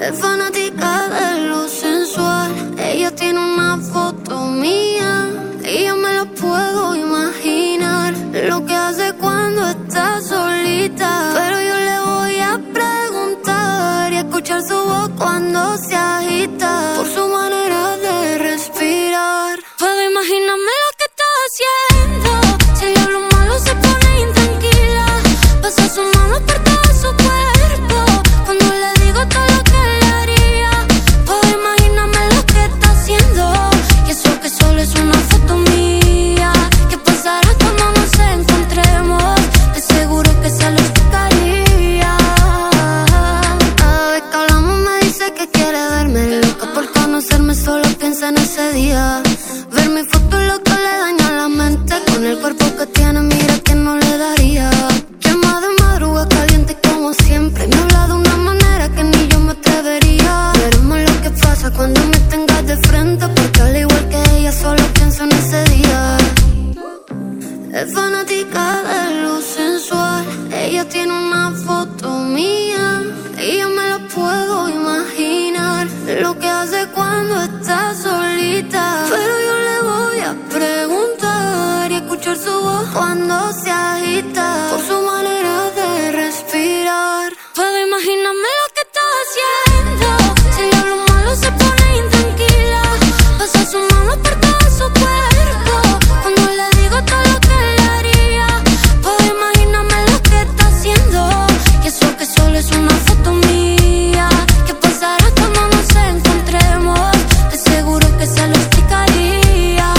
Es fanática de lo sensual. Ella tiene una foto mía y yo me lo puedo imaginar lo que hace cuando está solita. Pero yo le voy a preguntar y escuchar su voz cuando se agita, por su manera de respirar. Puedo imaginarme lo que está haciendo. Si le hablo malo se pone intranquila. Pasa su mano por todo su cuerpo cuando le digo todo lo que le haría. Puedo imaginarme lo que está haciendo. Y eso que solo es una foto mía. ¿Qué pasará cuando nos encontremos? De seguro que se lo explicaría. Cada vez que hablamos me dice que quiere verme. Loca por conocerme, solo piensa en ese día. Ver mi foto es lo que le daña la mente. Con el cuerpo que tiene, mira que no le daría. Llama de madrugada caliente como siempre. Me habla de una manera que ni yo me atrevería. Veremos lo que pasa cuando me tengas de frente, porque al igual que ella solo pienso en ese día. Es fanática de lo sensual. Ella tiene una foto mía y yo me la puedo imaginar lo que hace cuando está solita. Pero yo le voy a preguntar y escuchar su voz cuando se agita, por su manera de respirar. Puedo imaginarme lo que está haciendo. Si le hablo malo se pone intranquila. Pasa su mano por todo su cuerpo cuando le digo todo lo que le haría. Puedo imaginarme lo que está haciendo. Y eso que solo es una foto mía. ¿Qué pasará cuando nos encontremos? De seguro que se lo explicaría.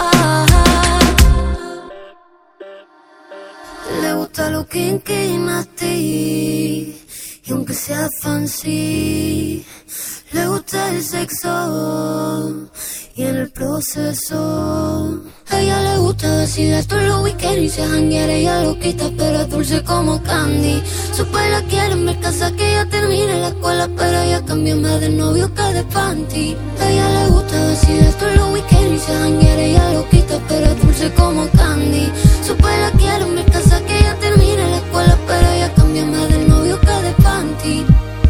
Le gusta lo kinky, nasty, y aunque sea fancy, le gusta el sexo y en el proceso. A ella le gusta vacilar todos los weekends y se jangueara, ella lo quita, pero es dulce como candy. Su padre la quiere en casa que ella termine la escuela, pero ella cambió más de novio que de panty. A ella le gusta vacilar todos los weekends y se jangueara, ella lo quita, pero es dulce como candy. Su padre la quiere en casa que ella termine la escuela, pero ella cambió más de novio que de panty.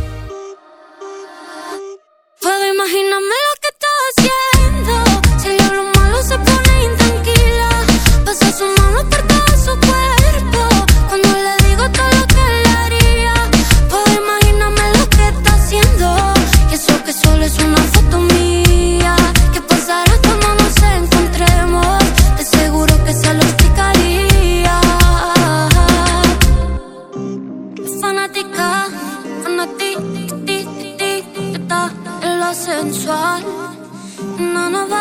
Puedo imaginarme lo que está haciendo. Si le hablo malo se pone intranquila. Pasa su mano por todo su cuerpo cuando le digo todo lo que le haría. Puedo imaginarme lo que está haciendo. Y eso que solo es una foto mía. ¿Qué pasará cuando nos encontremos? De seguro que se lo explicaría. Es fanática, fanática en lo sensual. No nos va